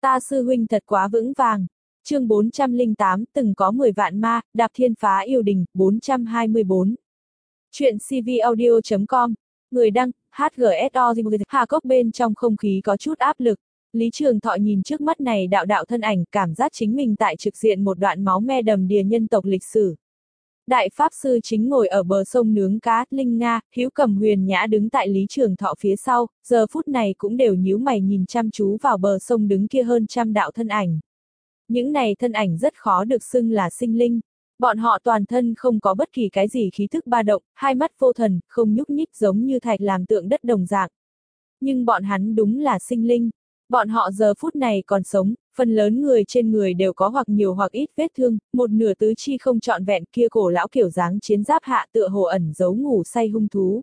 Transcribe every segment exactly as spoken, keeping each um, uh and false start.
Ta sư huynh thật quá vững vàng. Chương bốn trăm lẻ tám, từng có mười vạn ma, đạp thiên phá yêu đình, bốn trăm hai mươi bốn. Chuyện cvaudio chấm com. Người đăng, hát giê ét o. Hà Cốc bên trong không khí có chút áp lực. Lý Trường Thọ nhìn trước mắt này đạo đạo thân ảnh, cảm giác chính mình tại trực diện một đoạn máu me đầm đìa nhân tộc lịch sử. Đại Pháp Sư chính ngồi ở bờ sông nướng cá, Linh Nga, Hữu Cầm Huyền Nhã đứng tại Lý Trường Thọ phía sau, giờ phút này cũng đều nhíu mày nhìn chăm chú vào bờ sông đứng kia hơn trăm đạo thân ảnh. Những này thân ảnh rất khó được xưng là sinh linh. Bọn họ toàn thân không có bất kỳ cái gì khí thức ba động, hai mắt vô thần, không nhúc nhích giống như thạch làm tượng đất đồng dạng. Nhưng bọn hắn đúng là sinh linh. Bọn họ giờ phút này còn sống, phần lớn người trên người đều có hoặc nhiều hoặc ít vết thương, một nửa tứ chi không trọn vẹn, kia cổ lão kiểu dáng chiến giáp hạ tựa hồ ẩn giấu ngủ say hung thú.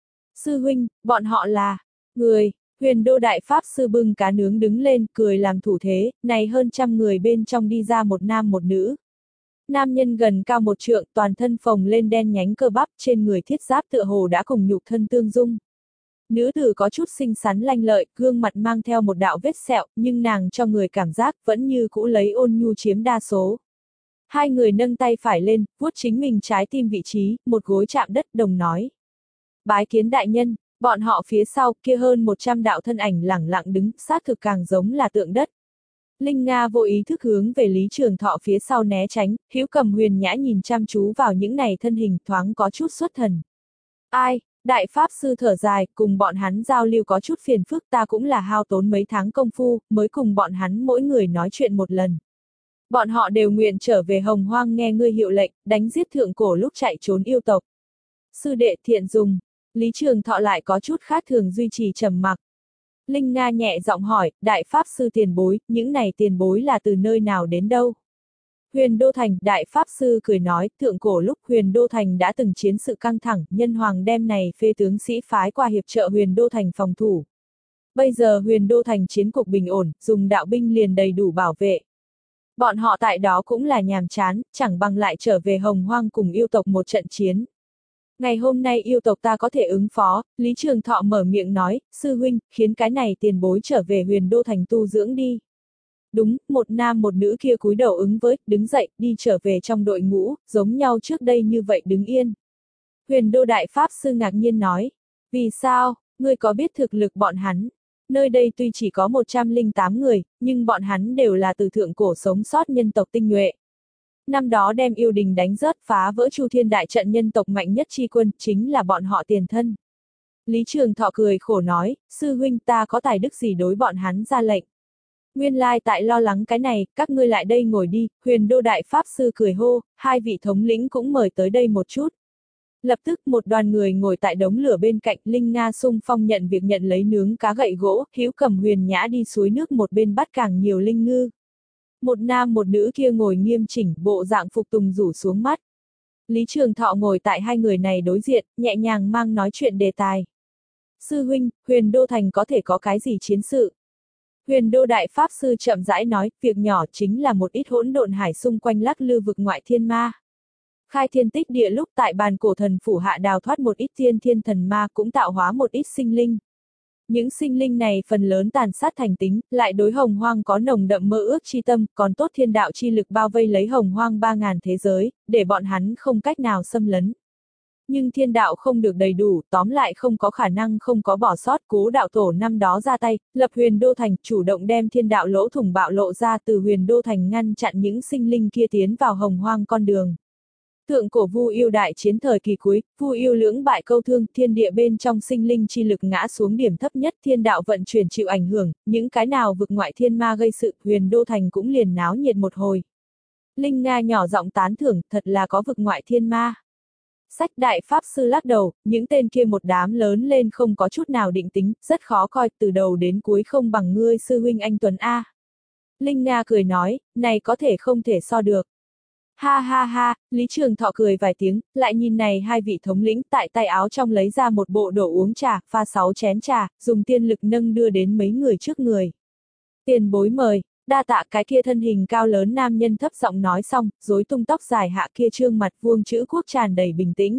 Sư huynh, bọn họ là người. Huyền Đô Đại Pháp Sư bưng cá nướng đứng lên, cười làm thủ thế, này hơn trăm người bên trong đi ra một nam một nữ. Nam nhân gần cao một trượng, toàn thân phồng lên đen nhánh cơ bắp, trên người thiết giáp tựa hồ đã cùng nhục thân tương dung. Nữ tử có chút xinh xắn lanh lợi, gương mặt mang theo một đạo vết sẹo, nhưng nàng cho người cảm giác vẫn như cũ lấy ôn nhu chiếm đa số. Hai người nâng tay phải lên, vuốt chính mình trái tim vị trí, một gối chạm đất đồng nói. Bái kiến đại nhân. Bọn họ phía sau kia hơn một trăm đạo thân ảnh lẳng lặng đứng, xác thực càng giống là tượng đất. Linh Nga vô ý thức hướng về Lý Trường Thọ phía sau né tránh, Hữu Cầm Huyền Nhã nhìn chăm chú vào những này thân hình, thoáng có chút xuất thần. Ai, Đại Pháp Sư thở dài, cùng bọn hắn giao lưu có chút phiền phức, ta cũng là hao tốn mấy tháng công phu, mới cùng bọn hắn mỗi người nói chuyện một lần. Bọn họ đều nguyện trở về Hồng Hoang nghe ngươi hiệu lệnh, đánh giết thượng cổ lúc chạy trốn yêu tộc. Sư đệ thiện dùng. Lý Trường Thọ lại có chút khác thường duy trì trầm mặc. Linh Nga nhẹ giọng hỏi, Đại Pháp Sư tiền bối, những này tiền bối là từ nơi nào đến đâu? Huyền Đô Thành, Đại Pháp Sư cười nói, thượng cổ lúc Huyền Đô Thành đã từng chiến sự căng thẳng, nhân hoàng đem này phê tướng sĩ phái qua hiệp trợ Huyền Đô Thành phòng thủ. Bây giờ Huyền Đô Thành chiến cục bình ổn, dùng đạo binh liền đầy đủ bảo vệ. Bọn họ tại đó cũng là nhàm chán, chẳng bằng lại trở về Hồng Hoang cùng yêu tộc một trận chiến. Ngày hôm nay yêu tộc ta có thể ứng phó, Lý Trường Thọ mở miệng nói, sư huynh, khiến cái này tiền bối trở về Huyền Đô Thành tu dưỡng đi. Đúng, một nam một nữ kia cúi đầu ứng với, đứng dậy, đi trở về trong đội ngũ, giống nhau trước đây như vậy đứng yên. Huyền Đô Đại Pháp Sư ngạc nhiên nói, vì sao, ngươi có biết thực lực bọn hắn? Nơi đây tuy chỉ có một trăm lẻ tám người, nhưng bọn hắn đều là từ thượng cổ sống sót nhân tộc tinh nhuệ. Năm đó đem yêu đình đánh rớt phá vỡ Chu Thiên đại trận nhân tộc mạnh nhất chi quân, chính là bọn họ tiền thân. Lý Trường Thọ cười khổ nói, sư huynh ta có tài đức gì đối bọn hắn ra lệnh. Nguyên lai tại lo lắng cái này, các ngươi lại đây ngồi đi, Huyền Đô Đại Pháp Sư cười hô, hai vị thống lĩnh cũng mời tới đây một chút. Lập tức một đoàn người ngồi tại đống lửa bên cạnh, Linh Nga xung phong nhận việc nhận lấy nướng cá gậy gỗ, Hữu Cầm Huyền Nhã đi suối nước một bên bắt càng nhiều linh ngư. Một nam một nữ kia ngồi nghiêm chỉnh, bộ dạng phục tùng rủ xuống mắt. Lý Trường Thọ ngồi tại hai người này đối diện, nhẹ nhàng mang nói chuyện đề tài. Sư huynh, Huyền Đô Thành có thể có cái gì chiến sự? Huyền Đô Đại Pháp Sư chậm rãi nói, việc nhỏ chính là một ít hỗn độn hải xung quanh lắc lư vực ngoại thiên ma. Khai thiên tích địa lúc tại bàn cổ thần phủ hạ đào thoát một ít thiên thiên thần ma, cũng tạo hóa một ít sinh linh. Những sinh linh này phần lớn tàn sát thành tính, lại đối Hồng Hoang có nồng đậm mơ ước chi tâm, còn tốt thiên đạo chi lực bao vây lấy Hồng Hoang ba ngàn thế giới, để bọn hắn không cách nào xâm lấn. Nhưng thiên đạo không được đầy đủ, tóm lại không có khả năng không có bỏ sót, Cố đạo tổ năm đó ra tay, lập Huyền Đô Thành, chủ động đem thiên đạo lỗ thủng bạo lộ ra, từ Huyền Đô Thành ngăn chặn những sinh linh kia tiến vào Hồng Hoang con đường. Thượng cổ Vu Yêu đại chiến thời kỳ cuối, Vu Yêu lưỡng bại câu thương, thiên địa bên trong sinh linh chi lực ngã xuống điểm thấp nhất, thiên đạo vận chuyển chịu ảnh hưởng, những cái nào vực ngoại thiên ma gây sự, Huyền Đô Thành cũng liền náo nhiệt một hồi. Linh Nga nhỏ giọng tán thưởng, thật là có vực ngoại thiên ma. Sách Đại Pháp Sư lắc đầu, những tên kia một đám lớn lên không có chút nào định tính, rất khó coi, từ đầu đến cuối không bằng ngươi sư huynh anh Tuấn A. Linh Nga cười nói, này có thể không thể so được. Ha ha ha, Lý Trường Thọ cười vài tiếng, lại nhìn này hai vị thống lĩnh tại tay áo trong lấy ra một bộ đồ uống trà, pha sáu chén trà, dùng tiên lực nâng đưa đến mấy người trước người. Tiền bối mời, đa tạ. Cái kia thân hình cao lớn nam nhân thấp giọng nói xong, rối tung tóc dài hạ kia trương mặt vuông chữ quốc tràn đầy bình tĩnh.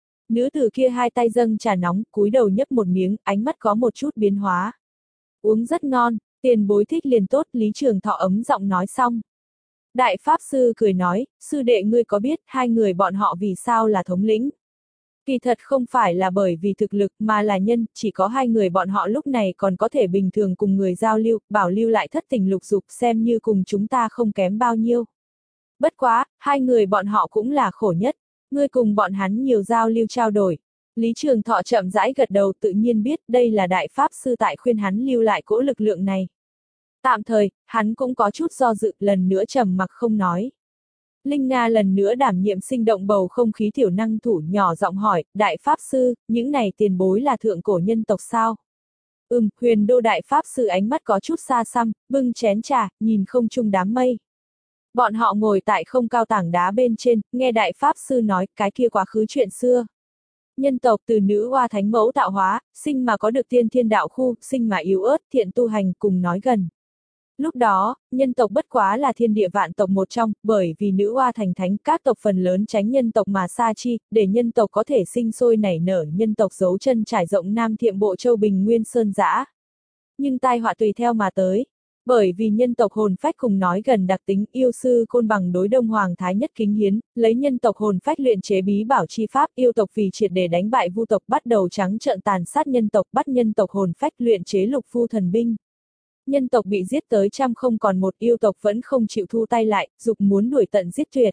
Nữ tử kia hai tay dâng trà nóng, cúi đầu nhấp một miếng, ánh mắt có một chút biến hóa. Uống rất ngon, Tiền bối thích liền tốt, Lý Trường Thọ ấm giọng nói xong. Đại Pháp Sư cười nói, sư đệ ngươi có biết hai người bọn họ vì sao là thống lĩnh? Kỳ thật không phải là bởi vì thực lực mà là nhân, chỉ có hai người bọn họ lúc này còn có thể bình thường cùng người giao lưu, bảo lưu lại thất tình lục dục xem như cùng chúng ta không kém bao nhiêu. Bất quá, hai người bọn họ cũng là khổ nhất, ngươi cùng bọn hắn nhiều giao lưu trao đổi. Lý Trường Thọ chậm rãi gật đầu tự nhiên biết đây là Đại Pháp Sư tại khuyên hắn lưu lại cỗ lực lượng này. Tạm thời, hắn cũng có chút do dự, lần nữa trầm mặc không nói. Linh Nga lần nữa đảm nhiệm sinh động bầu không khí tiểu năng thủ nhỏ giọng hỏi, Đại Pháp Sư, những này tiền bối là thượng cổ nhân tộc sao? Ừm, Huyền Đô Đại Pháp Sư ánh mắt có chút xa xăm, bưng chén trà, nhìn không trung đám mây. Bọn họ ngồi tại không cao tảng đá bên trên, nghe Đại Pháp Sư nói, cái kia quá khứ chuyện xưa. Nhân tộc từ nữ hoa thánh mẫu tạo hóa, sinh mà có được tiên thiên đạo khu, sinh mà yếu ớt, thiện tu hành, cùng nói gần. Lúc đó, nhân tộc bất quá là thiên địa vạn tộc một trong, bởi vì nữ hoa thành thánh, các tộc phần lớn tránh nhân tộc mà xa chi, để nhân tộc có thể sinh sôi nảy nở, nhân tộc giấu chân trải rộng Nam Thiệm Bộ Châu Bình Nguyên Sơn Dã. Nhưng tai họa tùy theo mà tới. Bởi vì nhân tộc hồn phách cùng nói gần đặc tính, yêu sư Côn Bằng đối Đông Hoàng Thái Nhất kính hiến, lấy nhân tộc hồn phách luyện chế bí bảo chi pháp, yêu tộc vì triệt để đánh bại vu tộc bắt đầu trắng trợn tàn sát nhân tộc, bắt nhân tộc hồn phách luyện chế lục phu thần binh. Nhân tộc bị giết tới trăm không còn một, yêu tộc vẫn không chịu thu tay lại, dục muốn đuổi tận giết tuyệt.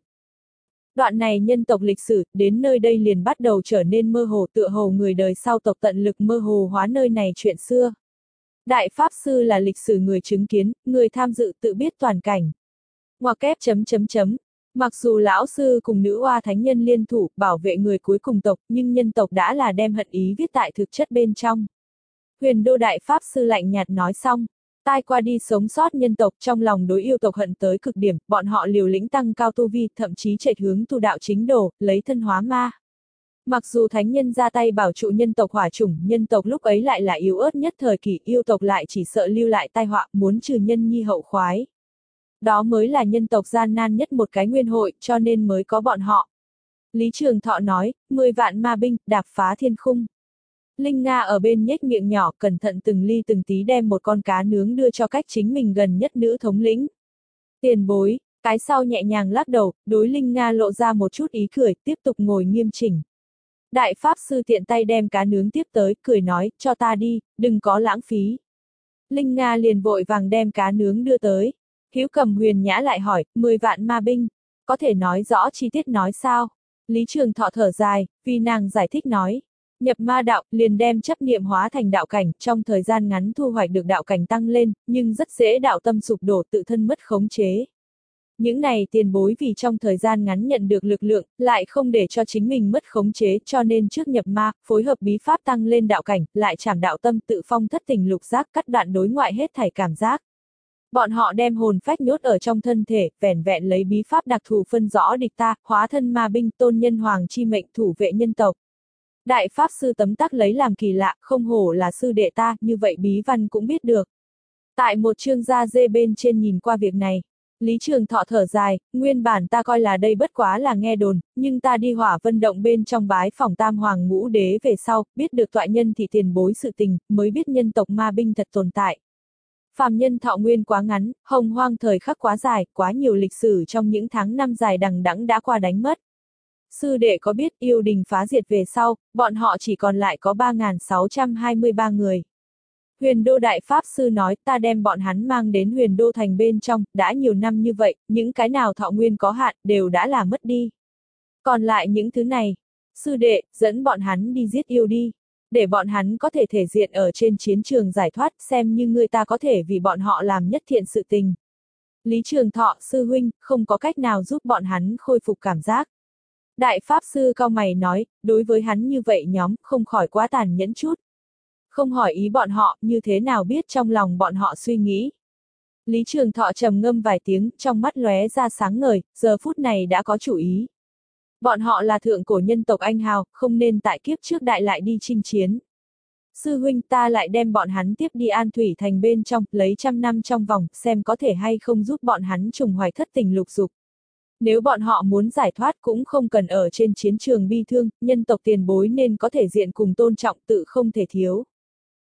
Đoạn này nhân tộc lịch sử, đến nơi đây liền bắt đầu trở nên mơ hồ, tựa hồ người đời sau tộc tận lực mơ hồ hóa nơi này chuyện xưa. Đại Pháp Sư là lịch sử người chứng kiến, người tham dự tự biết toàn cảnh. Ngoặc kép chấm chấm chấm. Mặc dù lão sư cùng nữ hoa thánh nhân liên thủ bảo vệ người cuối cùng tộc, nhưng nhân tộc đã là đem hận ý viết tại thực chất bên trong. Huyền Đô Đại Pháp Sư lạnh nhạt nói xong. Tai qua đi sống sót nhân tộc trong lòng đối yêu tộc hận tới cực điểm, bọn họ liều lĩnh tăng cao tu vi, thậm chí chạy hướng tu đạo chính đồ, lấy thân hóa ma. Mặc dù thánh nhân ra tay bảo trụ nhân tộc hỏa chủng, nhân tộc lúc ấy lại là yếu ớt nhất thời kỳ, yêu tộc lại chỉ sợ lưu lại tai họa, muốn trừ nhân nhi hậu khoái. Đó mới là nhân tộc gian nan nhất một cái nguyên hội, cho nên mới có bọn họ. Lý Trường Thọ nói, mười vạn ma binh, đạp phá thiên khung. Linh Nga ở bên nhếch miệng nhỏ, cẩn thận từng ly từng tí đem một con cá nướng đưa cho cách chính mình gần nhất nữ thống lĩnh. Tiền bối, cái sau nhẹ nhàng lắc đầu, đối Linh Nga lộ ra một chút ý cười, tiếp tục ngồi nghiêm chỉnh. Đại Pháp Sư tiện tay đem cá nướng tiếp tới, cười nói, cho ta đi, đừng có lãng phí. Linh Nga liền vội vàng đem cá nướng đưa tới. Hữu Cầm Huyền nhã lại hỏi, mười vạn ma binh, có thể nói rõ chi tiết nói sao? Lý Trường Thọ thở dài, vì nàng giải thích nói. Nhập ma đạo, liền đem chấp niệm hóa thành đạo cảnh, trong thời gian ngắn thu hoạch được đạo cảnh tăng lên, nhưng rất dễ đạo tâm sụp đổ tự thân mất khống chế. Những này tiền bối vì trong thời gian ngắn nhận được lực lượng, lại không để cho chính mình mất khống chế, cho nên trước nhập ma, phối hợp bí pháp tăng lên đạo cảnh, lại trảm đạo tâm tự phong thất tình lục giác, cắt đoạn đối ngoại hết thảy cảm giác. Bọn họ đem hồn phách nhốt ở trong thân thể, vẻn vẹn lấy bí pháp đặc thù phân rõ địch ta, hóa thân ma binh, tôn nhân hoàng chi mệnh thủ vệ nhân tộc. Đại Pháp Sư tấm tắc lấy làm kỳ lạ, không hổ là sư đệ ta, như vậy bí văn cũng biết được. Tại một chương da dê bên trên nhìn qua việc này, Lý Trường Thọ thở dài, nguyên bản ta coi là đây bất quá là nghe đồn, nhưng ta đi Hỏa Vân Động bên trong bái phỏng Tam Hoàng Ngũ Đế về sau, biết được toại nhân thì tiền bối sự tình, mới biết nhân tộc ma binh thật tồn tại. Phàm nhân thọ nguyên quá ngắn, hồng hoang thời khắc quá dài, quá nhiều lịch sử trong những tháng năm dài đằng đẵng đã qua đánh mất. Sư đệ có biết yêu đình phá diệt về sau, bọn họ chỉ còn lại có ba nghìn sáu trăm hai mươi ba người. Huyền Đô Đại Pháp Sư nói, ta đem bọn hắn mang đến Huyền Đô Thành bên trong, đã nhiều năm như vậy, những cái nào thọ nguyên có hạn, đều đã là mất đi. Còn lại những thứ này, sư đệ, dẫn bọn hắn đi giết yêu đi, để bọn hắn có thể thể diện ở trên chiến trường giải thoát, xem như người ta có thể vì bọn họ làm nhất thiện sự tình. Lý Trường Thọ, sư huynh, không có cách nào giúp bọn hắn khôi phục cảm giác. Đại Pháp Sư cau mày nói, đối với hắn như vậy nhóm, không khỏi quá tàn nhẫn chút. Không hỏi ý bọn họ, như thế nào biết trong lòng bọn họ suy nghĩ. Lý Trường Thọ trầm ngâm vài tiếng, trong mắt lóe ra sáng ngời, giờ phút này đã có chủ ý. Bọn họ là thượng cổ nhân tộc anh hào, không nên tại kiếp trước đại lại đi chinh chiến. Sư huynh ta lại đem bọn hắn tiếp đi An Thủy Thành bên trong, lấy trăm năm trong vòng, xem có thể hay không giúp bọn hắn trùng hoài thất tình lục dục. Nếu bọn họ muốn giải thoát cũng không cần ở trên chiến trường bi thương, nhân tộc tiền bối nên có thể diện cùng tôn trọng tự không thể thiếu.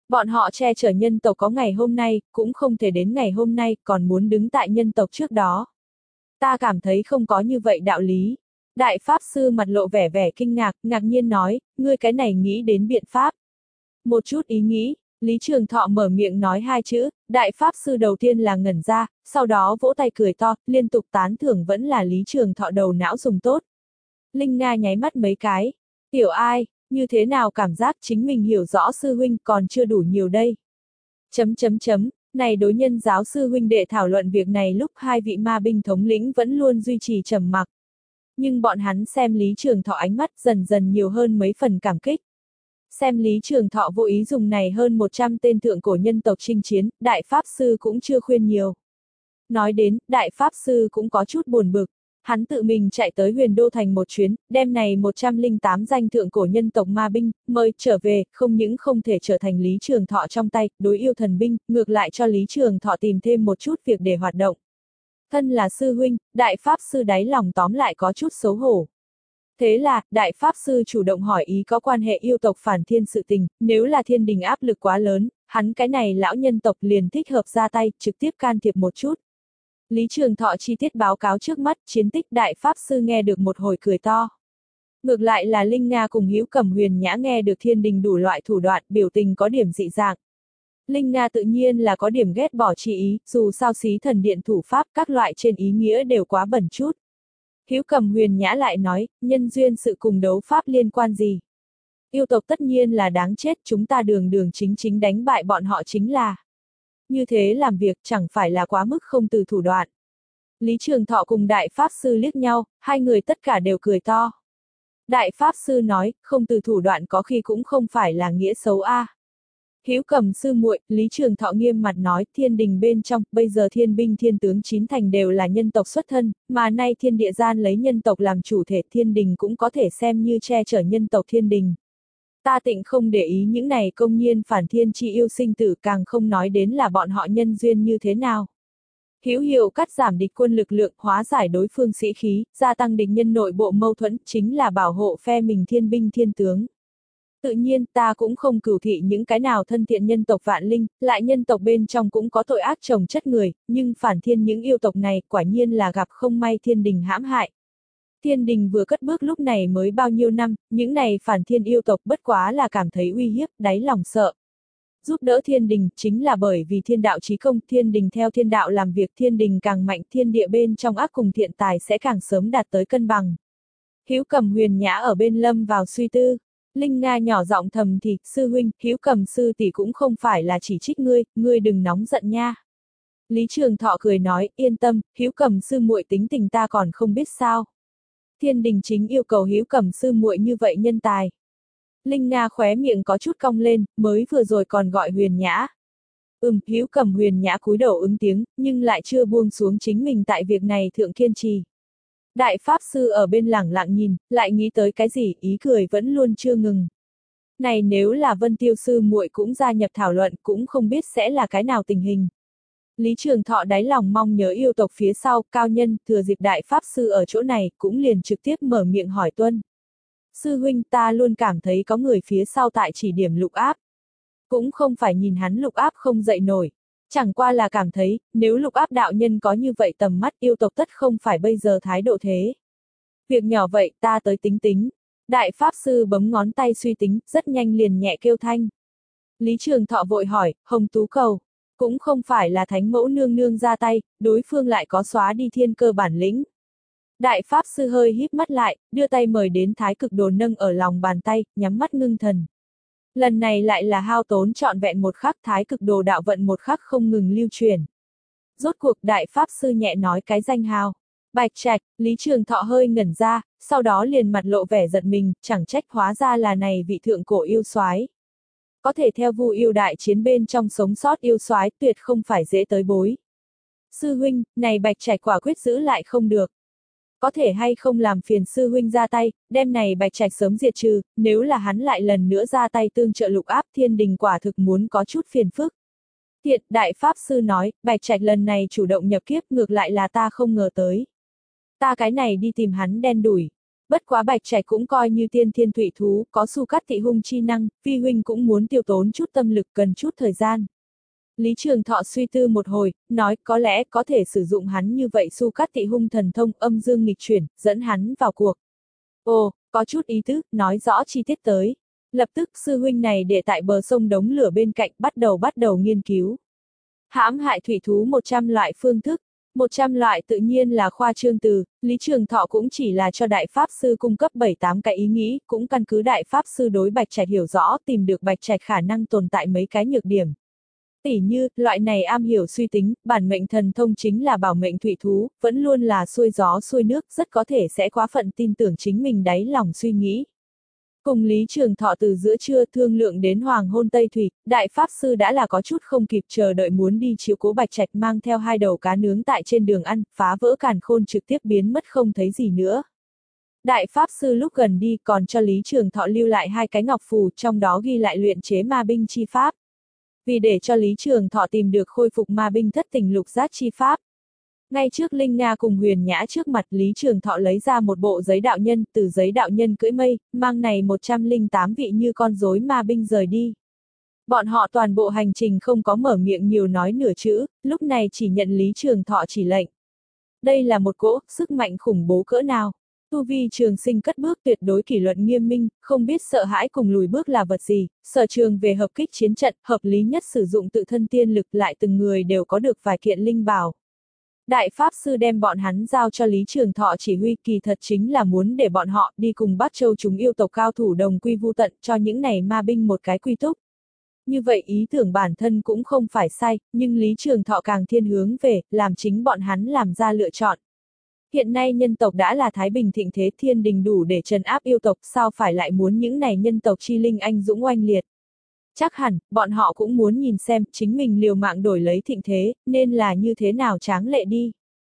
Bọn họ che chở nhân tộc có ngày hôm nay, cũng không thể đến ngày hôm nay, còn muốn đứng tại nhân tộc trước đó. Ta cảm thấy không có như vậy đạo lý. Đại Pháp Sư mặt lộ vẻ vẻ kinh ngạc, ngạc nhiên nói, ngươi cái này nghĩ đến biện pháp. Một chút ý nghĩ, Lý Trường Thọ mở miệng nói hai chữ, Đại Pháp Sư đầu tiên là ngẩn ra, sau đó vỗ tay cười to, liên tục tán thưởng vẫn là Lý Trường Thọ đầu não dùng tốt. Linh Nga nháy mắt mấy cái, tiểu ai, như thế nào cảm giác chính mình hiểu rõ sư huynh còn chưa đủ nhiều đây. Chấm chấm chấm, này đối nhân giáo sư huynh đệ thảo luận việc này lúc hai vị ma binh thống lĩnh vẫn luôn duy trì trầm mặc. Nhưng bọn hắn xem Lý Trường Thọ ánh mắt dần dần nhiều hơn mấy phần cảm kích. Xem Lý Trường Thọ vô ý dùng này hơn một trăm tên thượng cổ nhân tộc chinh chiến, Đại Pháp Sư cũng chưa khuyên nhiều. Nói đến, Đại Pháp Sư cũng có chút buồn bực. Hắn tự mình chạy tới Huyền Đô Thành một chuyến, đem này một trăm lẻ tám danh thượng cổ nhân tộc ma binh, mời trở về, không những không thể trở thành Lý Trường Thọ trong tay, đối yêu thần binh, ngược lại cho Lý Trường Thọ tìm thêm một chút việc để hoạt động. Thân là sư huynh, Đại Pháp Sư đáy lòng tóm lại có chút xấu hổ. Thế là, Đại Pháp Sư chủ động hỏi ý có quan hệ yêu tộc phản thiên sự tình, nếu là thiên đình áp lực quá lớn, hắn cái này lão nhân tộc liền thích hợp ra tay, trực tiếp can thiệp một chút. Lý Trường Thọ chi tiết báo cáo trước mắt, chiến tích Đại Pháp Sư nghe được một hồi cười to. Ngược lại là Linh Nga cùng Hữu Cẩm Huyền Nhã nghe được thiên đình đủ loại thủ đoạn, biểu tình có điểm dị dạng. Linh Nga tự nhiên là có điểm ghét bỏ chi ý, dù sao xí thần điện thủ pháp các loại trên ý nghĩa đều quá bẩn chút. Hữu Cẩm Huyền Nhã lại nói, nhân duyên sự cùng đấu pháp liên quan gì? Yêu tộc tất nhiên là đáng chết, chúng ta đường đường chính chính đánh bại bọn họ chính là. Như thế làm việc chẳng phải là quá mức không từ thủ đoạn. Lý Trường Thọ cùng Đại Pháp Sư liếc nhau, hai người tất cả đều cười to. Đại Pháp Sư nói, không từ thủ đoạn có khi cũng không phải là nghĩa xấu a. À. Hữu Cẩm sư muội, Lý Trường Thọ nghiêm mặt nói, thiên đình bên trong, bây giờ thiên binh thiên tướng chín thành đều là nhân tộc xuất thân, mà nay thiên địa gian lấy nhân tộc làm chủ thể, thiên đình cũng có thể xem như che chở nhân tộc thiên đình. Ta tịnh không để ý những này công nhiên phản thiên chi yêu sinh tử, càng không nói đến là bọn họ nhân duyên như thế nào. Hữu hiệu cắt giảm địch quân lực lượng, hóa giải đối phương sĩ khí, gia tăng địch nhân nội bộ mâu thuẫn, chính là bảo hộ phe mình thiên binh thiên tướng. Tự nhiên ta cũng không cửu thị những cái nào thân thiện nhân tộc vạn linh, lại nhân tộc bên trong cũng có tội ác chồng chất người, nhưng phản thiên những yêu tộc này quả nhiên là gặp không may thiên đình hãm hại. Thiên đình vừa cất bước lúc này mới bao nhiêu năm, những này phản thiên yêu tộc bất quá là cảm thấy uy hiếp, đáy lòng sợ. Giúp đỡ thiên đình chính là bởi vì thiên đạo chí công, thiên đình theo thiên đạo làm việc, thiên đình càng mạnh, thiên địa bên trong ác cùng thiện tài sẽ càng sớm đạt tới cân bằng. Hữu Cẩm Huyền Nhã ở bên lâm vào suy tư. Linh Nga nhỏ giọng thầm thì, sư huynh, Hữu Cẩm sư tỷ cũng không phải là chỉ trích ngươi, ngươi đừng nóng giận nha. Lý Trường Thọ cười nói, yên tâm, Hữu Cẩm sư muội tính tình ta còn không biết sao. Thiên đình chính yêu cầu Hữu Cẩm sư muội như vậy nhân tài. Linh Nga khóe miệng có chút cong lên, mới vừa rồi còn gọi Huyền Nhã. Ừm, Hữu Cẩm Huyền Nhã cúi đầu ứng tiếng, nhưng lại chưa buông xuống chính mình tại việc này thượng kiên trì. Đại Pháp Sư ở bên lẳng lặng nhìn, lại nghĩ tới cái gì, ý cười vẫn luôn chưa ngừng. Này nếu là Vân Tiêu sư muội cũng gia nhập thảo luận, cũng không biết sẽ là cái nào tình hình. Lý Trường Thọ đáy lòng mong nhớ yêu tộc phía sau, cao nhân, thừa dịp Đại Pháp Sư ở chỗ này, cũng liền trực tiếp mở miệng hỏi tuân. Sư huynh, ta luôn cảm thấy có người phía sau tại chỉ điểm Lục Áp. Cũng không phải nhìn hắn Lục Áp không dậy nổi. Chẳng qua là cảm thấy, nếu Lục Áp đạo nhân có như vậy tầm mắt, yêu tộc tất không phải bây giờ thái độ thế. Việc nhỏ vậy, ta tới tính tính. Đại Pháp Sư bấm ngón tay suy tính, rất nhanh liền nhẹ kêu thanh. Lý Trường Thọ vội hỏi, Hồng Tú Cầu. Cũng không phải là Thánh Mẫu nương nương ra tay, đối phương lại có xóa đi thiên cơ bản lĩnh. Đại Pháp Sư hơi híp mắt lại, đưa tay mời đến Thái Cực Đồ nâng ở lòng bàn tay, nhắm mắt ngưng thần. Lần này lại là hao tốn trọn vẹn một khắc, Thái Cực Đồ đạo vận một khắc không ngừng lưu truyền. Rốt cuộc Đại Pháp Sư nhẹ nói cái danh hào. Bạch Trạch, Lý Trường Thọ hơi ngẩn ra, sau đó liền mặt lộ vẻ giật mình, chẳng trách hóa ra là này vị thượng cổ yêu soái. Có thể theo Vu yêu đại chiến bên trong sống sót yêu soái tuyệt không phải dễ tới bối. Sư huynh, này Bạch Trạch quả quyết giữ lại không được. Có thể hay không làm phiền sư huynh ra tay, đem này Bạch Trạch sớm diệt trừ, nếu là hắn lại lần nữa ra tay tương trợ Lục Áp, thiên đình quả thực muốn có chút phiền phức. Thiệt, Đại Pháp Sư nói, Bạch Trạch lần này chủ động nhập kiếp, ngược lại là ta không ngờ tới. Ta cái này đi tìm hắn đen đủi. Bất quá Bạch Trạch cũng coi như tiên thiên thủy thú, có Su Cát Thị hung chi năng, vi huynh cũng muốn tiêu tốn chút tâm lực, cần chút thời gian. Lý Trường Thọ suy tư một hồi, nói có lẽ có thể sử dụng hắn như vậy Su Cát Thị hung thần thông âm dương nghịch chuyển, dẫn hắn vào cuộc. Ồ, có chút ý tứ, nói rõ chi tiết tới. Lập tức sư huynh này để tại bờ sông đống lửa bên cạnh bắt đầu bắt đầu nghiên cứu. Hãm hại thủy thú một trăm loại phương thức. một trăm loại tự nhiên là khoa trương từ, Lý Trường Thọ cũng chỉ là cho Đại Pháp Sư cung cấp bảy tám cái ý nghĩ, cũng căn cứ Đại Pháp Sư đối Bạch Trạch hiểu rõ tìm được Bạch Trạch khả năng tồn tại mấy cái nhược điểm. Tỉ như, loại này am hiểu suy tính, bản mệnh thần thông chính là bảo mệnh thủy thú, vẫn luôn là xuôi gió xuôi nước, rất có thể sẽ quá phận tin tưởng chính mình đáy lòng suy nghĩ. Cùng Lý Trường Thọ từ giữa trưa thương lượng đến hoàng hôn Tây Thủy, Đại Pháp Sư đã là có chút không kịp chờ đợi muốn đi chiếu cố Bạch Trạch mang theo hai đầu cá nướng tại trên đường ăn, phá vỡ càn khôn trực tiếp biến mất không thấy gì nữa. Đại Pháp Sư lúc gần đi còn cho Lý Trường Thọ lưu lại hai cái ngọc phù, trong đó ghi lại luyện chế ma binh chi pháp. Vì để cho Lý Trường Thọ tìm được khôi phục ma binh thất tình lục giác chi pháp. Ngay trước Linh Nga cùng Huyền Nhã trước mặt Lý Trường Thọ lấy ra một bộ giấy đạo nhân, từ giấy đạo nhân cưỡi mây, mang này một trăm lẻ tám vị như con rối ma binh rời đi. Bọn họ toàn bộ hành trình không có mở miệng nhiều nói nửa chữ, lúc này chỉ nhận Lý Trường Thọ chỉ lệnh. Đây là một cỗ, sức mạnh khủng bố cỡ nào. Tu vi Trường Sinh cất bước tuyệt đối kỷ luật nghiêm minh, không biết sợ hãi cùng lùi bước là vật gì, sở trường về hợp kích chiến trận, hợp lý nhất sử dụng tự thân tiên lực lại từng người đều có được vài kiện linh bảo. Đại Pháp Sư đem bọn hắn giao cho Lý Trường Thọ chỉ huy kỳ thật chính là muốn để bọn họ đi cùng Bắc Châu chúng yêu tộc cao thủ đồng quy vu tận cho những này ma binh một cái quy túc. Như vậy ý tưởng bản thân cũng không phải sai, nhưng Lý Trường Thọ càng thiên hướng về, làm chính bọn hắn làm ra lựa chọn. Hiện nay nhân tộc đã là thái bình thịnh thế thiên đình đủ để trấn áp yêu tộc, sao phải lại muốn những này nhân tộc chi linh anh dũng oanh liệt. Chắc hẳn, bọn họ cũng muốn nhìn xem, chính mình liều mạng đổi lấy thịnh thế, nên là như thế nào tráng lệ đi.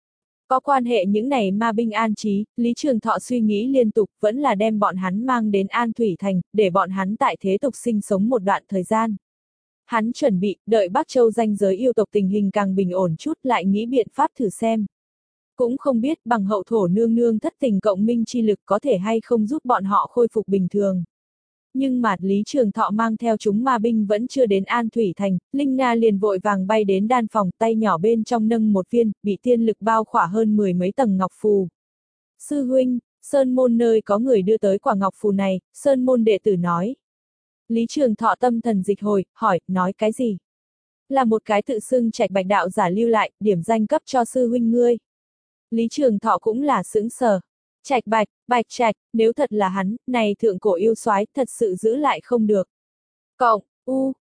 Có quan hệ những này ma binh an trí, Lý Trường Thọ suy nghĩ liên tục, vẫn là đem bọn hắn mang đến An Thủy Thành, để bọn hắn tại thế tục sinh sống một đoạn thời gian. Hắn chuẩn bị, đợi Bắc Châu ranh giới yêu tộc tình hình càng bình ổn chút lại nghĩ biện pháp thử xem. Cũng không biết bằng hậu thổ nương nương thất tình cộng minh chi lực có thể hay không giúp bọn họ khôi phục bình thường. Nhưng mà Lý Trường Thọ mang theo chúng ma binh vẫn chưa đến An Thủy Thành, Linh Nga liền vội vàng bay đến đan phòng, tay nhỏ bên trong nâng một viên, bị tiên lực bao khỏa hơn mười mấy tầng ngọc phù. Sư huynh, Sơn Môn nơi có người đưa tới quả ngọc phù này, Sơn Môn đệ tử nói. Lý Trường Thọ tâm thần dịch hồi, hỏi, nói cái gì? Là một cái tự xưng Trạch Bạch đạo giả lưu lại, điểm danh cấp cho sư huynh ngươi. Lý Trường Thọ cũng là sững sờ. Trạch Bạch, Bạch Trạch, nếu thật là hắn, này thượng cổ yêu soái thật sự giữ lại không được. Cộng, u,